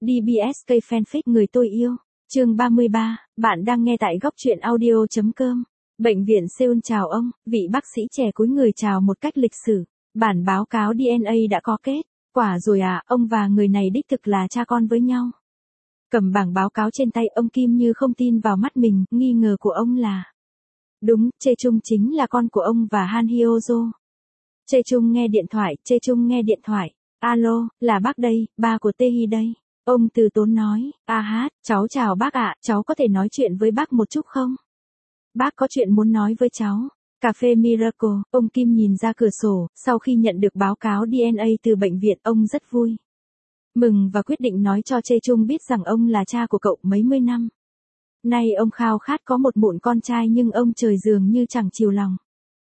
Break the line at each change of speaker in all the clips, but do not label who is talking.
DBSK Fanfic người tôi yêu. Chương 33, bạn đang nghe tại góc truyện audio.com. Bệnh viện Seoul chào ông, vị bác sĩ trẻ cúi người chào một cách lịch sử. Bản báo cáo DNA đã có kết quả rồi à, ông và người này đích thực là cha con với nhau. Cầm bảng báo cáo trên tay, ông Kim như không tin vào mắt mình, nghi ngờ của ông là đúng, Chae-chung chính là con của ông và Han Hyo-jo. Chae-chung nghe điện thoại, Chae-chung nghe điện thoại. Alo, là bác đây, ba của Tae-hee đây. Ông từ tốn nói, cháu chào bác ạ, cháu có thể nói chuyện với bác một chút không? Bác có chuyện muốn nói với cháu. Cà phê Miracle, ông Kim nhìn ra cửa sổ, sau khi nhận được báo cáo DNA từ bệnh viện, ông rất vui. Mừng và quyết định nói cho Chae-chung biết rằng ông là cha của cậu mấy mươi năm. Nay ông khao khát có một mụn con trai nhưng ông trời dường như chẳng chiều lòng.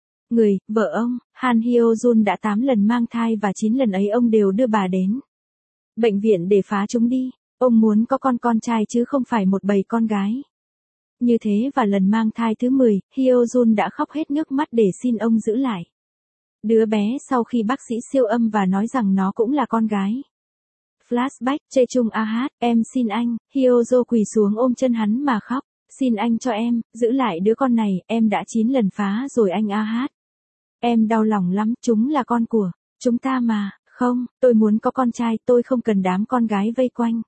Vợ ông, Han Hyo-jun đã 8 lần mang thai và 9 lần ấy ông đều đưa bà đến bệnh viện để phá chúng đi. Ông muốn có con trai chứ không phải một bầy con gái. Như thế và lần mang thai thứ 10, Hyo-jun đã khóc hết nước mắt để xin ông giữ lại đứa bé sau khi bác sĩ siêu âm và nói rằng nó cũng là con gái. Flashback, Chae-chung em xin anh, Hyo-jo quỳ xuống ôm chân hắn mà khóc. Xin anh cho em, giữ lại đứa con này, em đã 9 lần phá rồi anh Em đau lòng lắm, chúng là con của chúng ta mà. Không, tôi muốn có con trai, tôi không cần đám con gái vây quanh.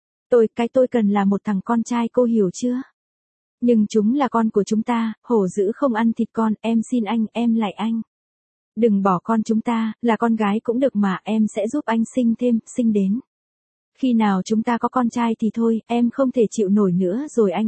Tôi cần là một thằng con trai, cô hiểu chưa? Nhưng chúng là con của chúng ta, hổ dữ không ăn thịt con, em xin anh, em lại anh. Đừng bỏ con chúng ta, là con gái cũng được mà, em sẽ giúp anh sinh thêm, sinh đến. Khi nào chúng ta có con trai thì thôi, em không thể chịu nổi nữa rồi anh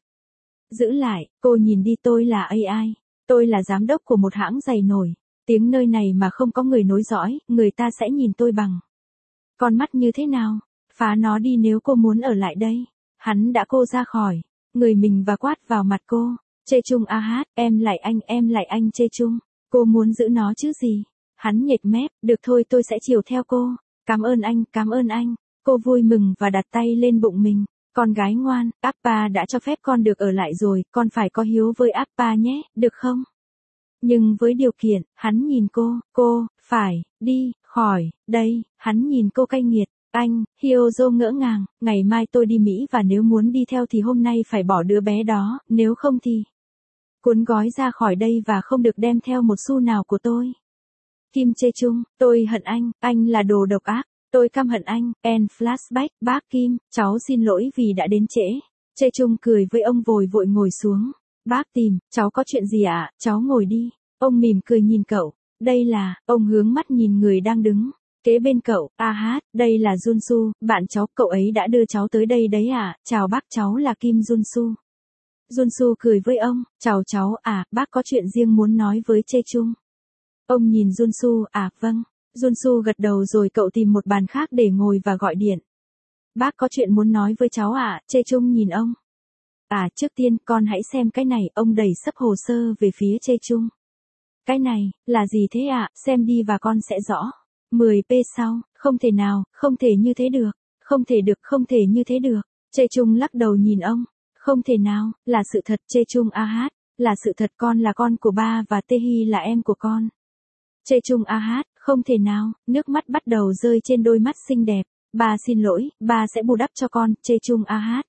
Giữ lại, cô nhìn đi, tôi là AI. Tôi là giám đốc của một hãng giày nổi. Tiếng nơi này mà không có người nối dõi, người ta sẽ nhìn tôi bằng con mắt như thế nào? Phá nó đi nếu cô muốn ở lại đây. Hắn đã cô ra khỏi người mình và quát vào mặt cô. Chae-chung em lại anh Chae-chung. Cô muốn giữ nó chứ gì? Hắn nhếch mép, được thôi tôi sẽ chiều theo cô. Cảm ơn anh. Cô vui mừng và đặt tay lên bụng mình. Con gái ngoan, Appa đã cho phép con được ở lại rồi, con phải có hiếu với Appa nhé, được không? Nhưng với điều kiện, hắn nhìn cô, phải, đi, khỏi, đây, hắn nhìn cô cay nghiệt. Anh, Hyo-jo ngỡ ngàng, ngày mai tôi đi Mỹ và nếu muốn đi theo thì hôm nay phải bỏ đứa bé đó, nếu không thì cuốn gói ra khỏi đây và không được đem theo một xu nào của tôi. Kim Chae-chung, tôi hận anh là đồ độc ác. Tôi căm hận anh. Flashback, bác Kim, cháu xin lỗi vì đã đến trễ. Chae-chung cười với ông vội ngồi xuống. Bác tìm, cháu có chuyện gì ạ? Cháu ngồi đi. Ông mỉm cười nhìn cậu. Đây là, ông hướng mắt nhìn người đang đứng kế bên cậu. Đây là Junsu, bạn cháu, cậu ấy đã đưa cháu tới đây đấy à? Chào bác, cháu là Kim Junsu. Junsu cười với ông. Chào cháu, bác có chuyện riêng muốn nói với Chae-chung. Ông nhìn Junsu, vâng. Junsu gật đầu rồi cậu tìm một bàn khác để ngồi và gọi điện. Bác có chuyện muốn nói với cháu ạ, Chae-chung nhìn ông. Trước tiên con hãy xem cái này, ông đẩy sấp hồ sơ về phía Chae-chung. Cái này, là gì thế ạ, xem đi và con sẽ rõ. 10p sau, không thể nào, không thể như thế được, không thể như thế được. Chae-chung lắc đầu nhìn ông. Không thể nào, là sự thật Chae-chung là sự thật, con là con của ba và Tae-hee là em của con. Chae-chung không thể nào, nước mắt bắt đầu rơi trên đôi mắt xinh đẹp. Ba xin lỗi, ba sẽ bù đắp cho con, Chae-chung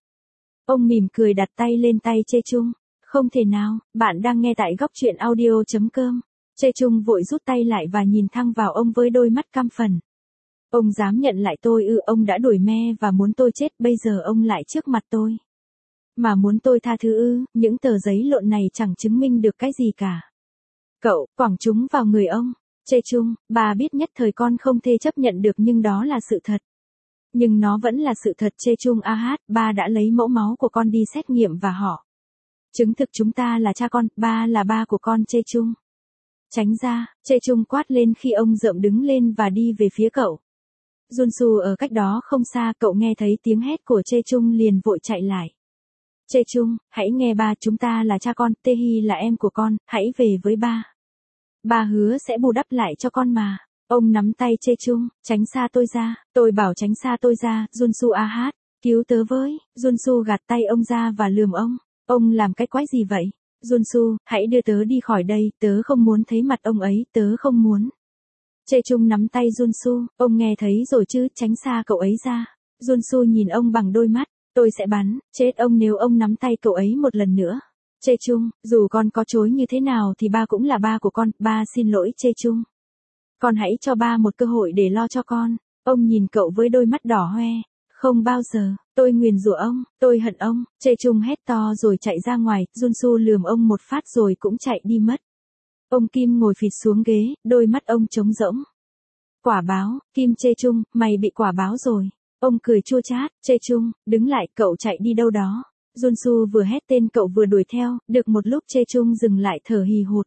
Ông mỉm cười đặt tay lên tay Chae-chung. Không thể nào, bạn đang nghe tại góc truyện audio.com. Chae-chung vội rút tay lại và nhìn thẳng vào ông với đôi mắt căm phẫn. Ông dám nhận lại tôi ư? Ông đã đuổi me và muốn tôi chết, bây giờ ông lại trước mặt tôi mà muốn tôi tha thứ ư? Những tờ giấy lộn này chẳng chứng minh được cái gì cả. Cậu quẳng chúng vào người ông. Chae-chung, bà biết nhất thời con không thể chấp nhận được nhưng đó là sự thật. Nhưng nó vẫn là sự thật Chae-chung ba đã lấy mẫu máu của con đi xét nghiệm và họ chứng thực chúng ta là cha con, ba là ba của con Chae-chung. Tránh ra, Chae-chung quát lên khi ông rợm đứng lên và đi về phía cậu. Junsu ở cách đó không xa, cậu nghe thấy tiếng hét của Chae-chung liền vội chạy lại. Chae-chung, hãy nghe ba, chúng ta là cha con, Tae-hee là em của con, hãy về với ba. Ba hứa sẽ bù đắp lại cho con mà. Ông nắm tay Chae-chung, tránh xa tôi ra, tôi bảo tránh xa tôi ra, Junsu cứu tớ với. Junsu gạt tay ông ra và lườm ông. Ông làm cái quái gì vậy? Junsu, hãy đưa tớ đi khỏi đây, tớ không muốn thấy mặt ông ấy, tớ không muốn. Chae-chung nắm tay Junsu, ông nghe thấy rồi chứ, tránh xa cậu ấy ra. Junsu nhìn ông bằng đôi mắt, tôi sẽ bắn, chết ông nếu ông nắm tay cậu ấy một lần nữa. Jae-chung, dù con có chối như thế nào thì ba cũng là ba của con, ba xin lỗi Jae-chung. Con hãy cho ba một cơ hội để lo cho con. Ông nhìn cậu với đôi mắt đỏ hoe. Không bao giờ, tôi nguyền rủa ông, tôi hận ông. Jae-chung hét to rồi chạy ra ngoài, Junsu lườm ông một phát rồi cũng chạy đi mất. Ông Kim ngồi phịt xuống ghế, đôi mắt ông trống rỗng. Quả báo, Kim Jae-chung, mày bị quả báo rồi. Ông cười chua chát, Jae-chung, đứng lại, cậu chạy đi đâu đó. Junsu vừa hét tên cậu vừa đuổi theo, được một lúc Jae-chung dừng lại thở hì hụt.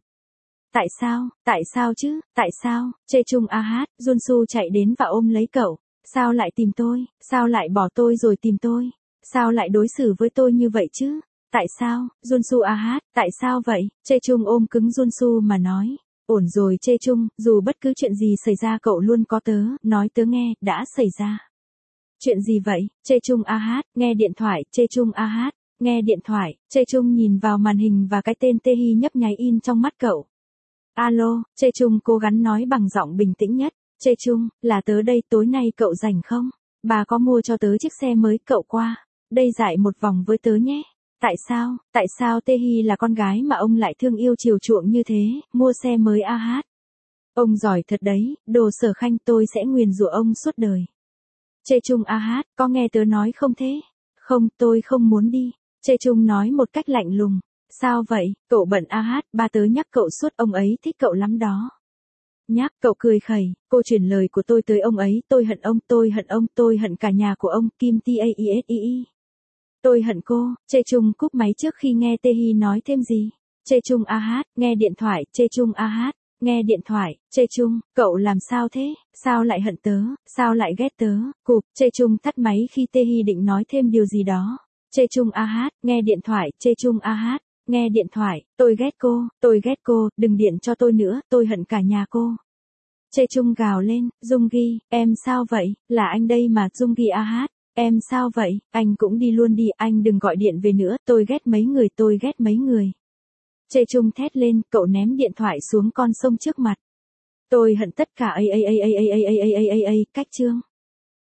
Tại sao chứ, tại sao, Jae-chung a hát, Junsu chạy đến và ôm lấy cậu. Sao lại tìm tôi, sao lại bỏ tôi rồi tìm tôi, sao lại đối xử với tôi như vậy chứ, tại sao, Junsu a hát, tại sao vậy, Jae-chung ôm cứng Junsu mà nói. Ổn rồi Jae-chung, dù bất cứ chuyện gì xảy ra cậu luôn có tớ, nói tớ nghe, đã xảy ra. Chuyện gì vậy, Jae-chung a hát, nghe điện thoại, Jae-chung a hát, nghe điện thoại, Jae-chung nhìn vào màn hình và cái tên Tae-hee nhấp nháy in trong mắt cậu. Alo, Jae-chung cố gắng nói bằng giọng bình tĩnh nhất. Jae-chung, là tớ đây, tối nay cậu rảnh không? Bà có mua cho tớ chiếc xe mới, cậu qua đây dại một vòng với tớ nhé. Tại sao Tae-hee là con gái mà ông lại thương yêu chiều chuộng như thế, mua xe mới a hát. Ông giỏi thật đấy, đồ Sở Khanh, tôi sẽ nguyền rủa ông suốt đời. Jae-chung a hát, có nghe tớ nói không thế? Không, tôi không muốn đi. Jae-chung nói một cách lạnh lùng. Sao vậy, cậu bận a hát, ba tớ nhắc cậu suốt, ông ấy thích cậu lắm đó. Nhắc, cậu cười khẩy, cô chuyển lời của tôi tới ông ấy, tôi hận ông, tôi hận cả nhà của ông, Kim Taeii. Tôi hận cô, Jae-chung cúp máy trước khi nghe Tae-hee nói thêm gì. Jae-chung a hát, nghe điện thoại, Jae-chung a hát, nghe điện thoại, Jae-chung, cậu làm sao thế, sao lại hận tớ, sao lại ghét tớ, cụp, Jae-chung tắt máy khi Tae-hee định nói thêm điều gì đó. Jae-chung a hát, nghe điện thoại, Jae-chung a hát, nghe điện thoại, tôi ghét cô, đừng điện cho tôi nữa, tôi hận cả nhà cô. Jae-chung gào lên, Jung-gi, em sao vậy, là anh đây mà, Jung-gi a hát, em sao vậy, anh cũng đi luôn đi, anh đừng gọi điện về nữa, tôi ghét mấy người. Jae-chung thét lên, cậu ném điện thoại xuống con sông trước mặt. Tôi hận tất cả cách chương.